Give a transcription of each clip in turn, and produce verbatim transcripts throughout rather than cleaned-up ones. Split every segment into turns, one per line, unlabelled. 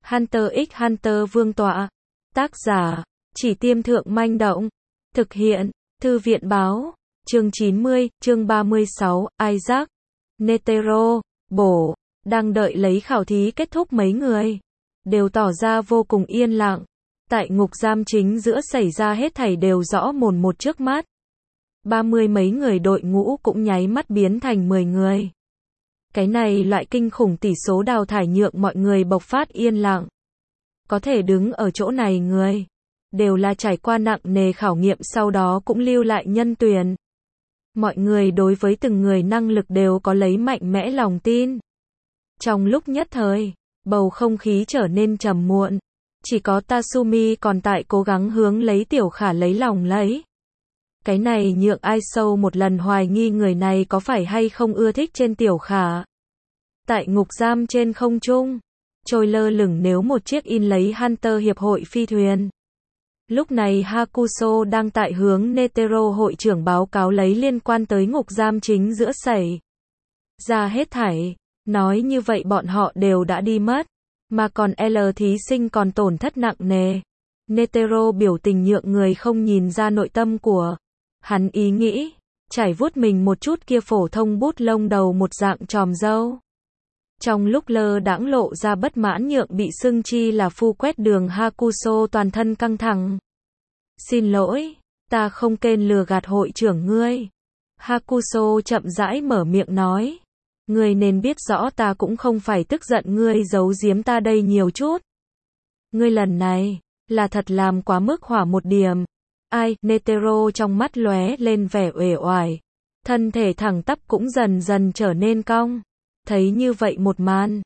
Hunter x Hunter Vương tọa. Tác giả, Chỉ Tiêm Thượng Manh Động. Thực hiện, Thư viện Báo. Chương chín mươi, chương ba mươi sáu, Isaac. Netero, bổ, đang đợi lấy khảo thí kết thúc mấy người. Đều tỏ ra vô cùng yên lặng. Tại ngục giam chính giữa xảy ra hết thảy đều rõ mồn một trước mắt. Ba mươi mấy người đội ngũ cũng nháy mắt biến thành mười người. Cái này loại kinh khủng tỷ số đào thải nhượng mọi người bộc phát yên lặng. Có thể đứng ở chỗ này người, đều là trải qua nặng nề khảo nghiệm sau đó cũng lưu lại nhân tuyển. Mọi người đối với từng người năng lực đều có lấy mạnh mẽ lòng tin. Trong lúc nhất thời, bầu không khí trở nên trầm muộn. Chỉ có Tatsumi còn tại cố gắng hướng lấy Tiểu Khả lấy lòng lấy. Cái này nhượng ai sâu một lần hoài nghi người này có phải hay không ưa thích trên Tiểu Khả. Tại ngục giam trên không trung, trôi lơ lửng nếu một chiếc in lấy Hunter Hiệp hội phi thuyền. Lúc này Hakuso đang tại hướng Netero hội trưởng báo cáo lấy liên quan tới ngục giam chính giữa xảy ra hết thảy. Nói như vậy bọn họ đều đã đi mất, mà còn L thí sinh còn tổn thất nặng nề. Netero biểu tình nhượng người không nhìn ra nội tâm của hắn ý nghĩ, chải vuốt mình một chút kia phổ thông bút lông đầu một dạng tròm râu. Trong lúc lơ đãng lộ ra bất mãn nhượng bị xưng chi là phu quét đường Hakuso toàn thân căng thẳng. Xin lỗi, ta không kên lừa gạt hội trưởng ngươi. Hakuso chậm rãi mở miệng nói. Ngươi nên biết rõ ta cũng không phải tức giận ngươi giấu giếm ta đây nhiều chút. Ngươi lần này, là thật làm quá mức hỏa một điểm. Ai, Netero trong mắt lóe lên vẻ uể oải. Thân thể thẳng tắp cũng dần dần trở nên cong. Thấy như vậy một màn,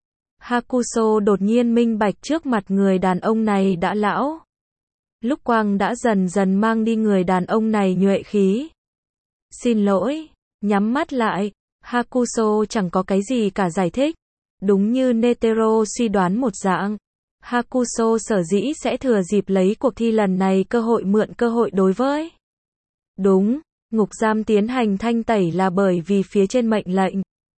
Hakuso đột nhiên minh bạch trước mặt người đàn ông này đã lão. Lúc quang đã dần dần mang đi người đàn ông này nhuệ khí. Xin lỗi, nhắm mắt lại, Hakuso chẳng có cái gì cả giải thích. Đúng như Netero suy đoán một dạng, Hakuso sở dĩ sẽ thừa dịp lấy cuộc thi lần này cơ hội mượn cơ hội đối với. Đúng, ngục giam tiến hành thanh tẩy là bởi vì phía trên mệnh lệnh.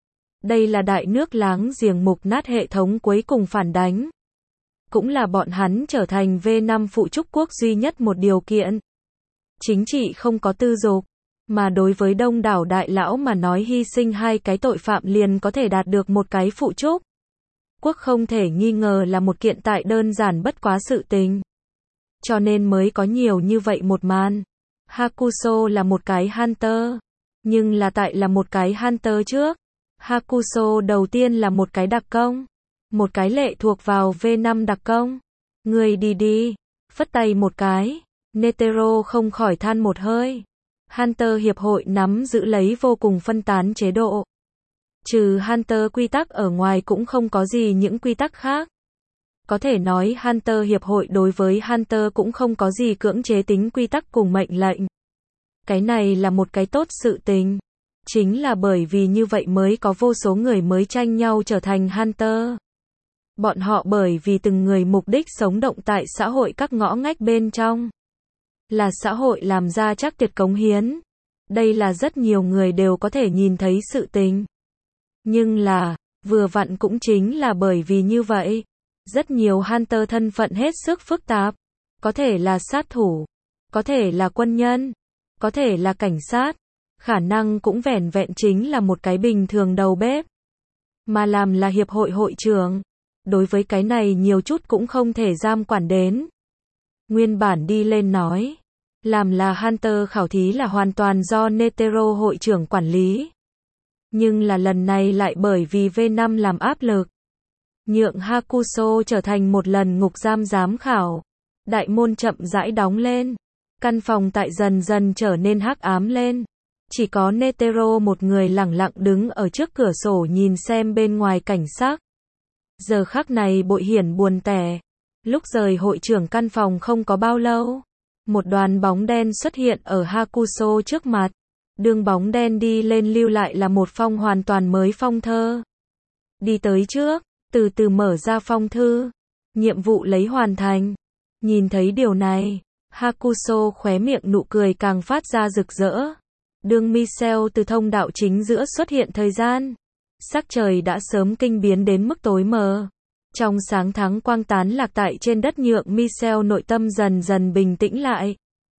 Đây là đại nước láng giềng mục nát hệ thống cuối cùng phản đánh. Cũng là bọn hắn trở thành V năm phụ trúc quốc duy nhất một điều kiện. Chính trị không có tư dục, mà đối với đông đảo đại lão mà nói hy sinh hai cái tội phạm liền có thể đạt được một cái phụ trúc quốc không thể nghi ngờ là một kiện tại đơn giản bất quá sự tình. Cho nên mới có nhiều như vậy một màn. Hakuso là một cái Hunter, nhưng là tại là một cái Hunter trước. Hakuso đầu tiên là một cái đặc công, một cái lệ thuộc vào V năm đặc công. Người đi đi, phất tay một cái, Netero không khỏi than một hơi. Hunter Hiệp hội nắm giữ lấy vô cùng phân tán chế độ. Trừ Hunter quy tắc ở ngoài cũng không có gì những quy tắc khác. Có thể nói Hunter Hiệp hội đối với Hunter cũng không có gì cưỡng chế tính quy tắc cùng mệnh lệnh. Cái này là một cái tốt sự tình. Chính là bởi vì như vậy mới có vô số người mới tranh nhau trở thành Hunter. Bọn họ bởi vì từng người mục đích sống động tại xã hội các ngõ ngách bên trong. Là xã hội làm ra chắc tuyệt cống hiến. Đây là rất nhiều người đều có thể nhìn thấy sự tình. Nhưng là, vừa vặn cũng chính là bởi vì như vậy. Rất nhiều Hunter thân phận hết sức phức tạp. Có thể là sát thủ, có thể là quân nhân, có thể là cảnh sát. Khả năng cũng vẻn vẹn chính là một cái bình thường đầu bếp. Mà làm là hiệp hội hội trưởng. Đối với cái này nhiều chút cũng không thể giam quản đến. Nguyên bản đi lên nói. Làm là Hunter khảo thí là hoàn toàn do Netero hội trưởng quản lý. Nhưng là lần này lại bởi vì V năm làm áp lực. Nhượng Hakuso trở thành một lần ngục giam giám khảo. Đại môn chậm rãi đóng lên. Căn phòng tại dần dần trở nên hắc ám lên. Chỉ có Netero một người lẳng lặng đứng ở trước cửa sổ nhìn xem bên ngoài cảnh sắc. Giờ khắc này bội hiển buồn tẻ. Lúc rời hội trưởng căn phòng không có bao lâu. Một đoàn bóng đen xuất hiện ở Hakuso trước mặt. Đường bóng đen đi lên lưu lại là một phong hoàn toàn mới phong thơ. Đi tới trước, từ từ mở ra phong thư. Nhiệm vụ lấy hoàn thành. Nhìn thấy điều này, Hakuso khóe miệng nụ cười càng phát ra rực rỡ. Đường Michel từ thông đạo chính giữa xuất hiện thời gian. Sắc trời đã sớm kinh biến đến mức tối mờ. Trong sáng tháng quang tán lạc tại trên đất nhượng Michelle nội tâm dần dần bình tĩnh lại.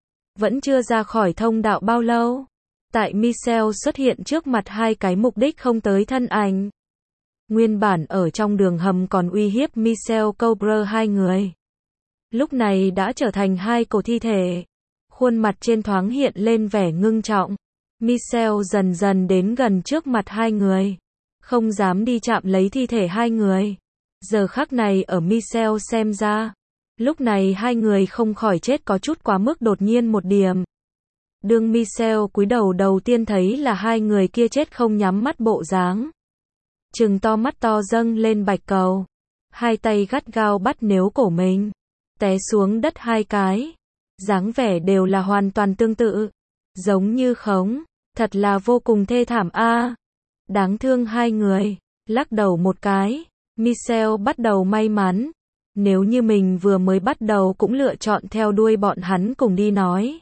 Vẫn chưa ra khỏi thông đạo bao lâu. Tại Michelle xuất hiện trước mặt hai cái mục đích không tới thân ảnh. Nguyên bản ở trong đường hầm còn uy hiếp Michelle Cobra hai người. Lúc này đã trở thành hai cổ thi thể. Khuôn mặt trên thoáng hiện lên vẻ ngưng trọng. Michelle dần dần đến gần trước mặt hai người. Không dám đi chạm lấy thi thể hai người. Giờ khắc này ở Michelle xem ra. Lúc này hai người không khỏi chết có chút quá mức đột nhiên một điểm. Đương Michelle cúi đầu đầu tiên thấy là hai người kia chết không nhắm mắt bộ dáng. Trừng to mắt to dâng lên bạch cầu. Hai tay gắt gao bắt nếu cổ mình. Té xuống đất hai cái. Dáng vẻ đều là hoàn toàn tương tự. Giống như khống. Thật là vô cùng thê thảm a. Đáng thương hai người. Lắc đầu một cái. Michelle bắt đầu may mắn. Nếu như mình vừa mới bắt đầu cũng lựa chọn theo đuôi bọn hắn cùng đi nói.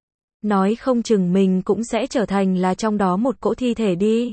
Nói không chừng mình cũng sẽ trở thành là trong đó một cỗ thi thể đi.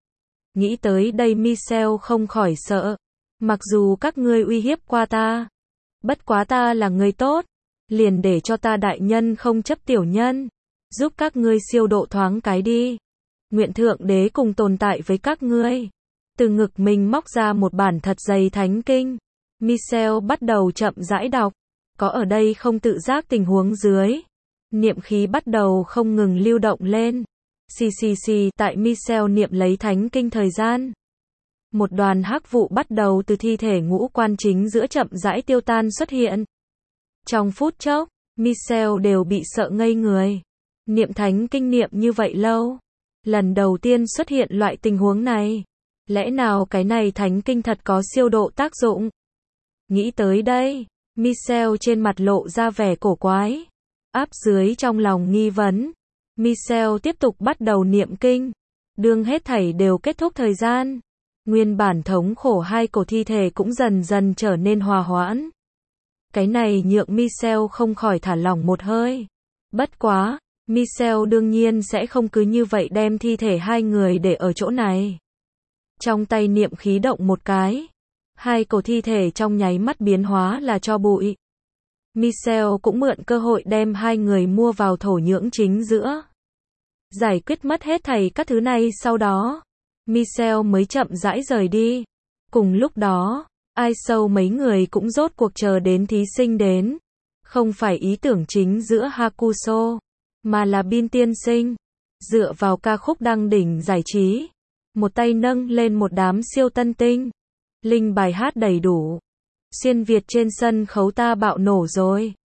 Nghĩ tới đây Michelle không khỏi sợ. Mặc dù các ngươi uy hiếp qua ta. Bất quá ta là người tốt. Liền để cho ta đại nhân không chấp tiểu nhân. Giúp các ngươi siêu độ thoáng cái đi. Nguyện thượng đế cùng tồn tại với các ngươi. Từ ngực mình móc ra một bản thật dày thánh kinh. Michelle bắt đầu chậm rãi đọc. Có ở đây không tự giác tình huống dưới. Niệm khí bắt đầu không ngừng lưu động lên. Xì xì xì tại Michelle niệm lấy thánh kinh thời gian. Một đoàn hắc vụ bắt đầu từ thi thể ngũ quan chính giữa chậm rãi tiêu tan xuất hiện. Trong phút chốc, Michelle đều bị sợ ngây người. Niệm thánh kinh niệm như vậy lâu. Lần đầu tiên xuất hiện loại tình huống này. Lẽ nào cái này thánh kinh thật có siêu độ tác dụng? Nghĩ tới đây, Michelle trên mặt lộ ra vẻ cổ quái. Áp dưới trong lòng nghi vấn. Michelle tiếp tục bắt đầu niệm kinh. Đương hết thảy đều kết thúc thời gian. Nguyên bản thống khổ hai cổ thi thể cũng dần dần trở nên hòa hoãn. Cái này nhượng Michelle không khỏi thả lỏng một hơi. Bất quá, Michelle đương nhiên sẽ không cứ như vậy đem thi thể hai người để ở chỗ này. Trong tay niệm khí động một cái. Hai cổ thi thể trong nháy mắt biến hóa là tro bụi. Michelle cũng mượn cơ hội đem hai người mua vào thổ nhưỡng chính giữa. Giải quyết mất hết thảy các thứ này sau đó. Michelle mới chậm rãi rời đi. Cùng lúc đó, ai sâu mấy người cũng rốt cuộc chờ đến thí sinh đến. Không phải ý tưởng chính giữa Hakusho, mà là Bin tiên sinh. Dựa vào ca khúc đăng đỉnh giải trí. Một tay nâng lên một đám siêu tân tinh. Linh bài hát đầy đủ. Xuyên Việt trên sân khấu ta bạo nổ rồi.